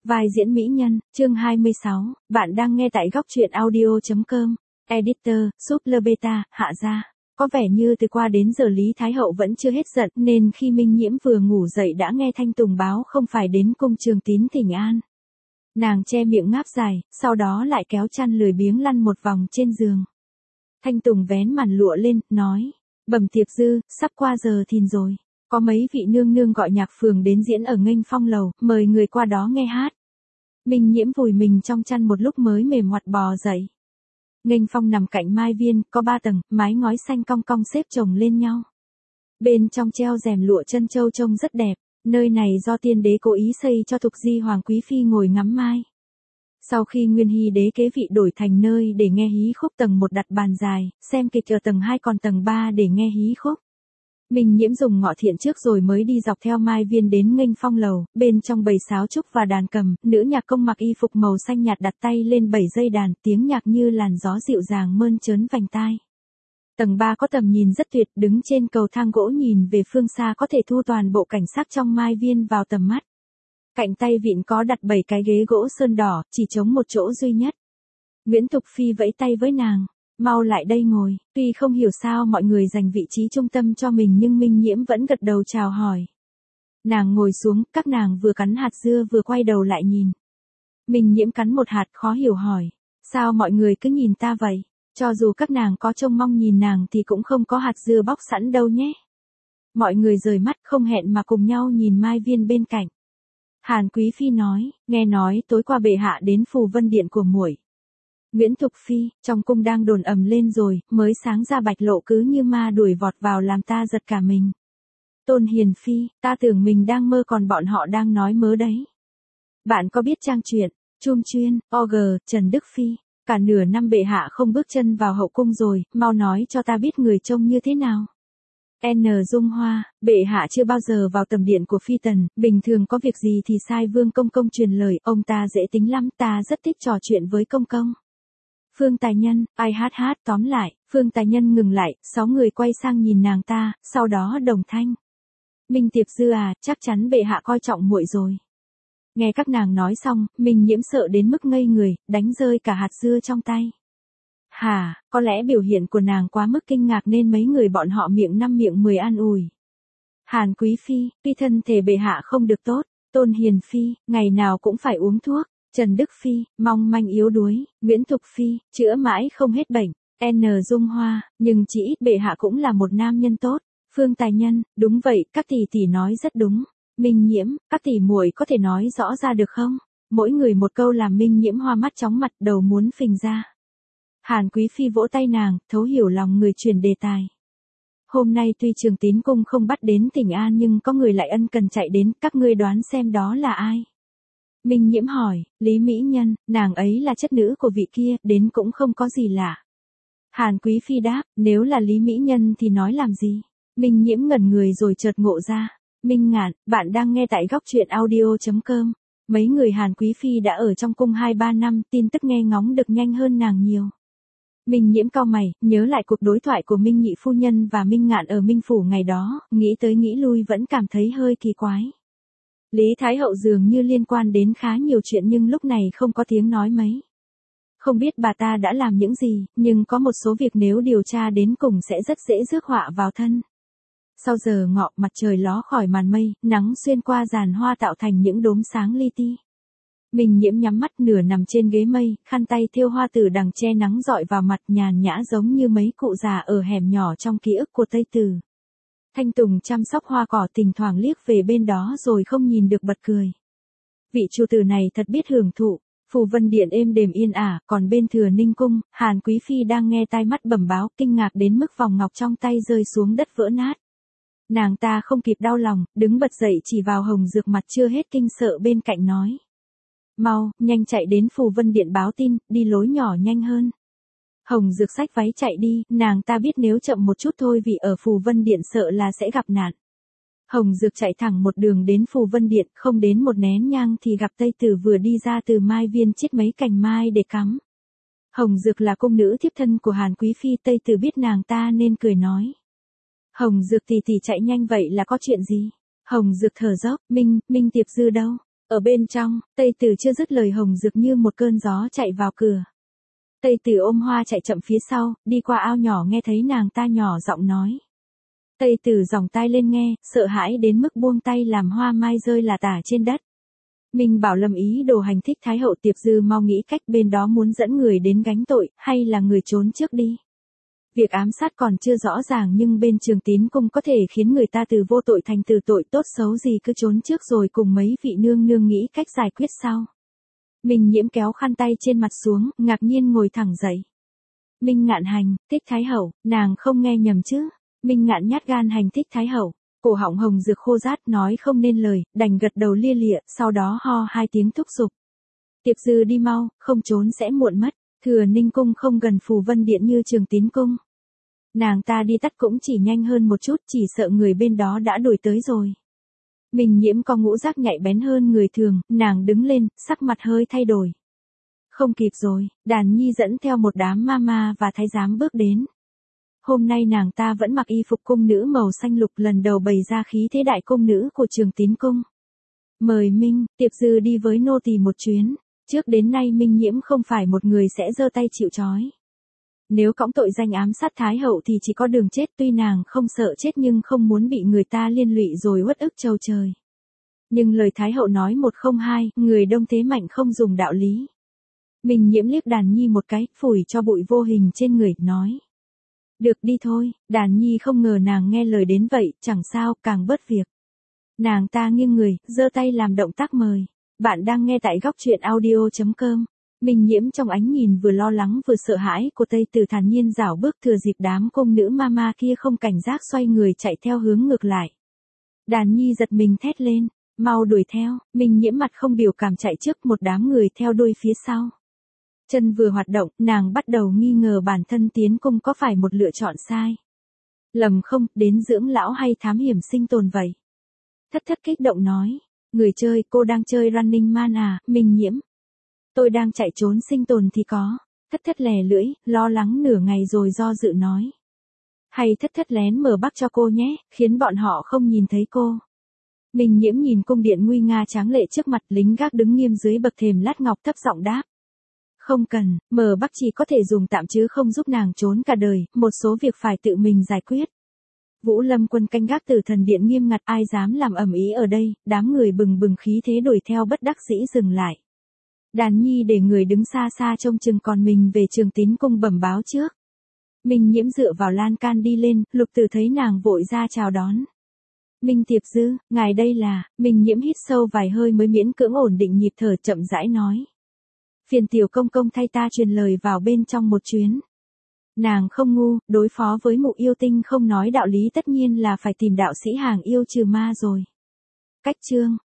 Vai diễn mỹ nhân, chương 26, bạn đang nghe tại góc truyện audio.com. Editor, Super Beta, hạ ra. Có vẻ như từ qua đến giờ Lý Thái Hậu vẫn chưa hết giận, nên khi Minh Nhiễm vừa ngủ dậy đã nghe Thanh Tùng báo không phải đến cung Trường Tín thỉnh an. Nàng che miệng ngáp dài, sau đó lại kéo chăn lười biếng lăn một vòng trên giường. Thanh Tùng vén màn lụa lên, nói, Bẩm Tiệp Dư, sắp qua giờ thìn rồi. Có mấy vị nương nương gọi nhạc phường đến diễn ở Nghênh Phong lầu, mời người qua đó nghe hát. Minh Nhiễm vùi mình trong chăn một lúc mới mềm ngoặt bò dậy. Nghênh Phong nằm cạnh Mai Viên, có 3 tầng, mái ngói xanh cong cong xếp chồng lên nhau. Bên trong treo rèm lụa chân châu trông rất đẹp, nơi này do tiên đế cố ý xây cho Thục Di Hoàng Quý Phi ngồi ngắm mai. Sau khi Nguyên Hy đế kế vị đổi thành nơi để nghe hí khúc, tầng 1 đặt bàn dài, xem kịch ở tầng 2 còn tầng 3 để nghe hí khúc. Minh Nhiễm dùng ngọ thiện trước rồi mới đi dọc theo Mai Viên đến Nghênh Phong lầu, bên trong bầy sáo trúc và đàn cầm, nữ nhạc công mặc y phục màu xanh nhạt đặt tay lên 7 dây đàn, tiếng nhạc như làn gió dịu dàng mơn trớn vành tai. Tầng 3 có tầm nhìn rất tuyệt, đứng trên cầu thang gỗ nhìn về phương xa có thể thu toàn bộ cảnh sắc trong Mai Viên vào tầm mắt. Cạnh tay vịn có đặt 7 cái ghế gỗ sơn đỏ, chỉ trống một chỗ duy nhất. Nguyễn Thục Phi vẫy tay với nàng. Mau lại đây ngồi, tuy không hiểu sao mọi người dành vị trí trung tâm cho mình nhưng Minh Nhiễm vẫn gật đầu chào hỏi. Nàng ngồi xuống, các nàng vừa cắn hạt dưa vừa quay đầu lại nhìn. Minh Nhiễm cắn một hạt khó hiểu hỏi, sao mọi người cứ nhìn ta vậy, cho dù các nàng có trông mong nhìn nàng thì cũng không có hạt dưa bóc sẵn đâu nhé. Mọi người rời mắt không hẹn mà cùng nhau nhìn Mai Viên bên cạnh. Hàn Quý Phi nói, nghe nói tối qua bệ hạ đến Phù Vân Điện của muội. Nguyễn Thục Phi, trong cung đang đồn ầm lên rồi, mới sáng ra Bạch Lộ cứ như ma đuổi vọt vào làm ta giật cả mình. Tôn Hiền Phi, ta tưởng mình đang mơ còn bọn họ đang nói mớ đấy. Bạn có biết trang truyện, Chum Chuyên, OG, Trần Đức Phi, cả nửa năm bệ hạ không bước chân vào hậu cung rồi, mau nói cho ta biết người trông như thế nào. N. Dung Hoa, bệ hạ chưa bao giờ vào tầm điện của Phi Tần, bình thường có việc gì thì sai Vương Công Công truyền lời, ông ta dễ tính lắm, ta rất thích trò chuyện với Công Công. Phương Tài Nhân, ai hát tóm lại, Phương Tài Nhân ngừng lại, 6 người quay sang nhìn nàng ta, sau đó đồng thanh. Minh Tiệp Dư à, chắc chắn bệ hạ coi trọng muội rồi. Nghe các nàng nói xong, Minh Nhiễm sợ đến mức ngây người, đánh rơi cả hạt dưa trong tay. Hả, có lẽ biểu hiện của nàng quá mức kinh ngạc nên mấy người bọn họ miệng 5 miệng 10 an ủi. Hàn Quý Phi, tuy thân thể bệ hạ không được tốt, Tôn Hiền Phi, ngày nào cũng phải uống thuốc. Trần Đức Phi, mong manh yếu đuối, Nguyễn Thục Phi, chữa mãi không hết bệnh, N. Dung Hoa, nhưng chỉ ít bệ hạ cũng là một nam nhân tốt. Phương Tài Nhân, đúng vậy, các tỷ nói rất đúng. Minh Nhiễm, các tỷ muội có thể nói rõ ra được không? Mỗi người một câu làm Minh Nhiễm hoa mắt chóng mặt, đầu muốn phình ra. Hàn Quý Phi vỗ tay nàng, thấu hiểu lòng người, truyền đề tài. Hôm nay tuy Trường Tín cung không bắt đến thỉnh an nhưng có người lại ân cần chạy đến, các ngươi đoán xem đó là ai? Minh Nhiễm hỏi, Lý Mỹ Nhân, nàng ấy là chất nữ của vị kia, đến cũng không có gì lạ. Hàn Quý Phi đáp, nếu là Lý Mỹ Nhân thì nói làm gì? Minh Nhiễm ngẩn người rồi chợt ngộ ra. Minh Ngạn, bạn đang nghe tại góc truyện audio.com. Mấy người Hàn Quý Phi đã ở trong cung 2-3 năm, tin tức nghe ngóng được nhanh hơn nàng nhiều. Minh Nhiễm cau mày, nhớ lại cuộc đối thoại của Minh Nhị Phu Nhân và Minh Ngạn ở Minh Phủ ngày đó, nghĩ tới nghĩ lui vẫn cảm thấy hơi kỳ quái. Lý Thái Hậu dường như liên quan đến khá nhiều chuyện nhưng lúc này không có tiếng nói mấy. Không biết bà ta đã làm những gì, nhưng có một số việc nếu điều tra đến cùng sẽ rất dễ rước họa vào thân. Sau giờ ngọ, mặt trời ló khỏi màn mây, nắng xuyên qua giàn hoa tạo thành những đốm sáng li ti. Minh Nhiễm nhắm mắt nửa nằm trên ghế mây, khăn tay thêu hoa tử đằng che nắng dọi vào mặt, nhàn nhã giống như mấy cụ già ở hẻm nhỏ trong ký ức của Tây Tử. Thanh Tùng chăm sóc hoa cỏ thỉnh thoảng liếc về bên đó rồi không nhìn được bật cười. Vị chủ tử này thật biết hưởng thụ. Phù Vân Điện êm đềm yên ả, còn bên Thừa Ninh cung, Hàn Quý Phi đang nghe tai mắt bẩm báo, kinh ngạc đến mức vòng ngọc trong tay rơi xuống đất vỡ nát. Nàng ta không kịp đau lòng, đứng bật dậy chỉ vào Hồng Dược mặt chưa hết kinh sợ bên cạnh nói. Mau, nhanh chạy đến Phù Vân Điện báo tin, đi lối nhỏ nhanh hơn. Hồng Dược xách váy chạy đi, nàng ta biết nếu chậm một chút thôi vì ở Phù Vân Điện sợ là sẽ gặp nạn. Hồng Dược chạy thẳng một đường đến Phù Vân Điện, không đến một nén nhang thì gặp Tây Tử vừa đi ra từ Mai Viên chiết mấy cành mai để cắm. Hồng Dược là cung nữ thiếp thân của Hàn Quý Phi, Tây Tử biết nàng ta nên cười nói. Hồng Dược tỷ tỷ chạy nhanh vậy là có chuyện gì? Hồng Dược thở dốc, Minh Tiệp Dư đâu? Ở bên trong, Tây Tử chưa dứt lời Hồng Dược như một cơn gió chạy vào cửa. Tây Tử ôm hoa chạy chậm phía sau, đi qua ao nhỏ nghe thấy nàng ta nhỏ giọng nói. Tây Tử giòng tai lên nghe, sợ hãi đến mức buông tay làm hoa mai rơi là tả trên đất. Minh Bảo Lâm ý đồ hành thích Thái hậu. Tiệp Dư mau nghĩ cách, bên đó muốn dẫn người đến gánh tội, hay là người trốn trước đi. Việc ám sát còn chưa rõ ràng nhưng bên Trường Tín cung có thể khiến người ta từ vô tội thành từ tội, tốt xấu gì cứ trốn trước rồi cùng mấy vị nương nương nghĩ cách giải quyết sau. Minh Nhiễm kéo khăn tay trên mặt xuống, ngạc nhiên ngồi thẳng dậy. Minh Ngạn hành, thích Thái hậu, nàng không nghe nhầm chứ. Minh Ngạn nhát gan hành thích Thái hậu. Cổ họng Hồng Dược khô rát nói không nên lời, đành gật đầu lia lịa, sau đó ho hai tiếng thúc giục. Tiệp Dư đi mau, không trốn sẽ muộn mất. Thừa Ninh cung không gần Phù Vân điện như Trường Tín cung. Nàng ta đi tắt cũng chỉ nhanh hơn một chút, chỉ sợ người bên đó đã đuổi tới rồi. Minh Nhiễm có ngũ giác nhạy bén hơn người thường, nàng đứng lên, sắc mặt hơi thay đổi. Không kịp rồi, Đàn Nhi dẫn theo một đám mama và thái giám bước đến. Hôm nay nàng ta vẫn mặc y phục cung nữ màu xanh lục, lần đầu bày ra khí thế đại cung nữ của Trường Tín cung. Mời Minh, Tiệp Dư đi với nô tỳ một chuyến. Trước đến nay Minh Nhiễm không phải một người sẽ giơ tay chịu trói. Nếu cõng tội danh ám sát Thái hậu thì chỉ có đường chết, tuy nàng không sợ chết nhưng không muốn bị người ta liên lụy rồi uất ức trầu trời. Nhưng lời Thái hậu nói một không hai, người đông thế mạnh không dùng đạo lý. Minh Nhiễm liếc Đàn Nhi một cái, phủi cho bụi vô hình trên người, nói. Được đi thôi. Đàn Nhi không ngờ nàng nghe lời đến vậy, chẳng sao, càng bớt việc. Nàng ta nghiêng người, giơ tay làm động tác mời. Bạn đang nghe tại góc truyện audio.com. Minh Nhiễm trong ánh nhìn vừa lo lắng vừa sợ hãi của Tây Tử thản nhiên rảo bước, thừa dịp đám cung nữ mama kia không cảnh giác xoay người chạy theo hướng ngược lại. Đàn Nhi giật mình thét lên, mau đuổi theo. Minh Nhiễm mặt không biểu cảm chạy trước, một đám người theo đuôi phía sau. Chân vừa hoạt động, nàng bắt đầu nghi ngờ bản thân tiến cung có phải một lựa chọn sai. Lầm không, đến dưỡng lão hay thám hiểm sinh tồn vậy? Thất Thất kích động nói, người chơi, cô đang chơi Running Man à? Minh Nhiễm. Tôi đang chạy trốn sinh tồn thì có. Thất Thất lè lưỡi, lo lắng nửa ngày rồi do dự nói. Hay Thất Thất lén mở bắc cho cô nhé, khiến bọn họ không nhìn thấy cô. Minh Nhiễm nhìn cung điện nguy nga tráng lệ trước mặt, lính gác đứng nghiêm dưới bậc thềm lát ngọc thấp giọng đáp. Không cần, mở bắc chỉ có thể dùng tạm chứ không giúp nàng trốn cả đời, một số việc phải tự mình giải quyết. Vũ Lâm quân canh gác Tử Thần điện nghiêm ngặt, ai dám làm ầm ĩ ở đây, đám người bừng bừng khí thế đuổi theo bất đắc dĩ dừng lại. Đàn Nhi để người đứng xa xa trông chừng, còn mình về Trường Tín cung bẩm báo trước. Minh Nhiễm dựa vào lan can đi lên, Lục Tử thấy nàng vội ra chào đón. Minh Tiệp Dư, ngài đây là. Minh Nhiễm hít sâu vài hơi mới miễn cưỡng ổn định nhịp thở, chậm rãi nói. Phiền tiểu công công thay ta truyền lời vào bên trong một chuyến. Nàng không ngu, đối phó với mụ yêu tinh không nói đạo lý tất nhiên là phải tìm đạo sĩ hàng yêu trừ ma rồi. Cách chương